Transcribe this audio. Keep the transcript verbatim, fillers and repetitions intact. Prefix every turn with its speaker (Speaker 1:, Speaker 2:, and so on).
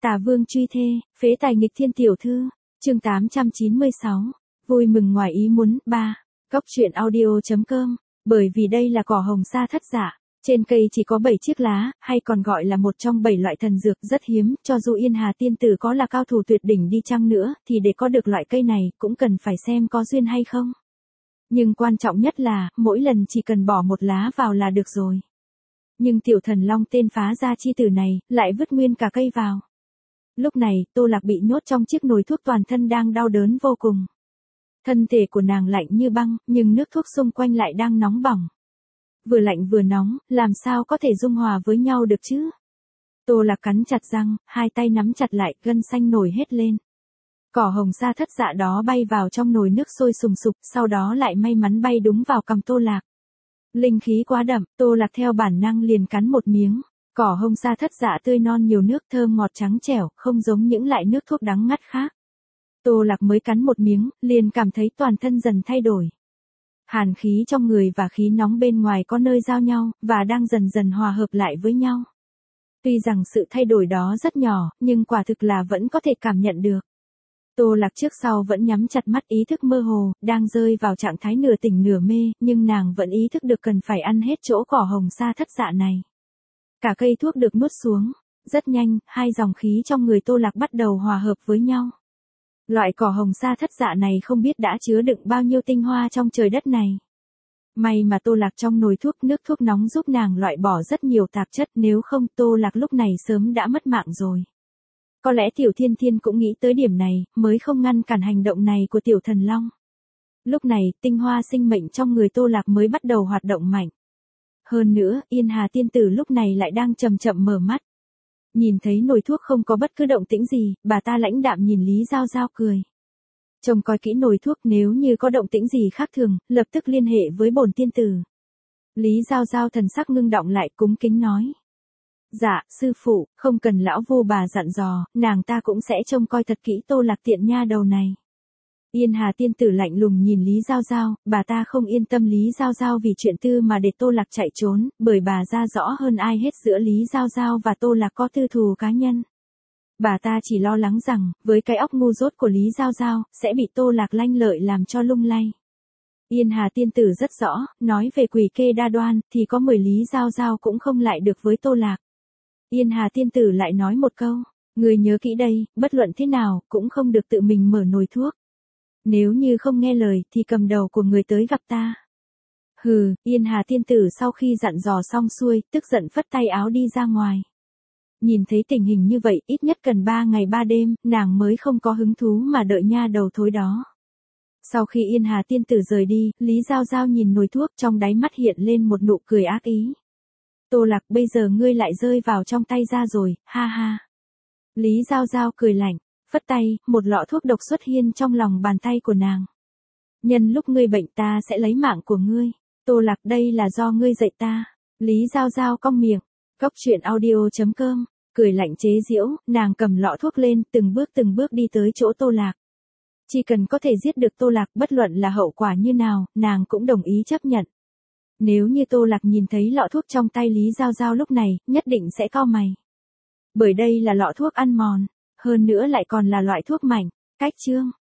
Speaker 1: Tà vương truy thê, phế tài nghịch thiên tiểu thư, chương tám trăm chín mươi sáu, vui mừng ngoài ý muốn, ba, Cóc truyện audio.com, bởi vì đây là cỏ hồng sa thất dạ, trên cây chỉ có bảy chiếc lá, hay còn gọi là một trong bảy loại thần dược rất hiếm, cho dù Yên Hà tiên tử có là cao thủ tuyệt đỉnh đi chăng nữa, thì để có được loại cây này, cũng cần phải xem có duyên hay không. Nhưng quan trọng nhất là, mỗi lần chỉ cần bỏ một lá vào là được rồi. Nhưng tiểu thần long tên phá gia chi tử này, lại vứt nguyên cả cây vào. Lúc này, Tô Lạc bị nhốt trong chiếc nồi thuốc toàn thân đang đau đớn vô cùng. Thân thể của nàng lạnh như băng, nhưng nước thuốc xung quanh lại đang nóng bỏng. Vừa lạnh vừa nóng, làm sao có thể dung hòa với nhau được chứ? Tô Lạc cắn chặt răng, hai tay nắm chặt lại, gân xanh nổi hết lên. Cỏ hồng sa thất dạ đó bay vào trong nồi nước sôi sùng sục, sau đó lại may mắn bay đúng vào cằm Tô Lạc. Linh khí quá đậm, Tô Lạc theo bản năng liền cắn một miếng. Cỏ hồng sa thất dạ tươi non nhiều nước thơm ngọt trắng trẻo, không giống những loại nước thuốc đắng ngắt khác. Tô Lạc mới cắn một miếng, liền cảm thấy toàn thân dần thay đổi. Hàn khí trong người và khí nóng bên ngoài có nơi giao nhau, và đang dần dần hòa hợp lại với nhau. Tuy rằng sự thay đổi đó rất nhỏ, nhưng quả thực là vẫn có thể cảm nhận được. Tô Lạc trước sau vẫn nhắm chặt mắt, ý thức mơ hồ, đang rơi vào trạng thái nửa tỉnh nửa mê, nhưng nàng vẫn ý thức được cần phải ăn hết chỗ cỏ hồng sa thất dạ này. Cả cây thuốc được nuốt xuống, rất nhanh, hai dòng khí trong người Tô Lạc bắt đầu hòa hợp với nhau. Loại cỏ hồng sa thất dạ này không biết đã chứa đựng bao nhiêu tinh hoa trong trời đất này. May mà Tô Lạc trong nồi thuốc nước thuốc nóng giúp nàng loại bỏ rất nhiều tạp chất, nếu không Tô Lạc lúc này sớm đã mất mạng rồi. Có lẽ Tiểu Thiên Thiên cũng nghĩ tới điểm này, mới không ngăn cản hành động này của Tiểu Thần Long. Lúc này, tinh hoa sinh mệnh trong người Tô Lạc mới bắt đầu hoạt động mạnh. Hơn nữa, Yên Hà tiên tử lúc này lại đang chậm chậm mở mắt. Nhìn thấy nồi thuốc không có bất cứ động tĩnh gì, bà ta lãnh đạm nhìn Lý Giao Giao cười. Trông coi kỹ nồi thuốc, nếu như có động tĩnh gì khác thường, lập tức liên hệ với bổn tiên tử. Lý Giao Giao thần sắc ngưng động lại, cúng kính nói. Dạ, sư phụ, không cần lão vô bà dặn dò, nàng ta cũng sẽ trông coi thật kỹ Tô Lạc tiện nha đầu này. Yên Hà tiên tử lạnh lùng nhìn Lý Giao Giao, bà ta không yên tâm Lý Giao Giao vì chuyện tư mà để Tô Lạc chạy trốn, bởi bà ra rõ hơn ai hết giữa Lý Giao Giao và Tô Lạc có tư thù cá nhân. Bà ta chỉ lo lắng rằng, với cái óc ngu dốt của Lý Giao Giao, sẽ bị Tô Lạc lanh lợi làm cho lung lay. Yên Hà tiên tử rất rõ, nói về quỷ kê đa đoan, thì có mười Lý Giao Giao cũng không lại được với Tô Lạc. Yên Hà tiên tử lại nói một câu, người nhớ kỹ đây, bất luận thế nào, cũng không được tự mình mở nồi thuốc. Nếu như không nghe lời, thì cầm đầu của người tới gặp ta. Hừ, Yên Hà tiên tử sau khi dặn dò xong xuôi, tức giận phất tay áo đi ra ngoài. Nhìn thấy tình hình như vậy, ít nhất cần ba ngày ba đêm, nàng mới không có hứng thú mà đợi nha đầu thối đó. Sau khi Yên Hà tiên tử rời đi, Lý Giao Giao nhìn nồi thuốc, trong đáy mắt hiện lên một nụ cười ác ý. Tô Lạc, bây giờ ngươi lại rơi vào trong tay ra rồi, ha ha. Lý Giao Giao cười lạnh, phất tay, một lọ thuốc độc xuất hiện trong lòng bàn tay của nàng. Nhân lúc ngươi bệnh ta sẽ lấy mạng của ngươi. Tô Lạc, đây là do ngươi dạy ta. Lý Giao Giao cong miệng. Cóc truyện audio.com, cười lạnh chế giễu, nàng cầm lọ thuốc lên, từng bước từng bước đi tới chỗ Tô Lạc. Chỉ cần có thể giết được Tô Lạc, bất luận là hậu quả như nào, nàng cũng đồng ý chấp nhận. Nếu như Tô Lạc nhìn thấy lọ thuốc trong tay Lý Giao Giao lúc này, nhất định sẽ cau mày. Bởi đây là lọ thuốc ăn mòn, hơn nữa lại còn là loại thuốc mạnh. Cách chương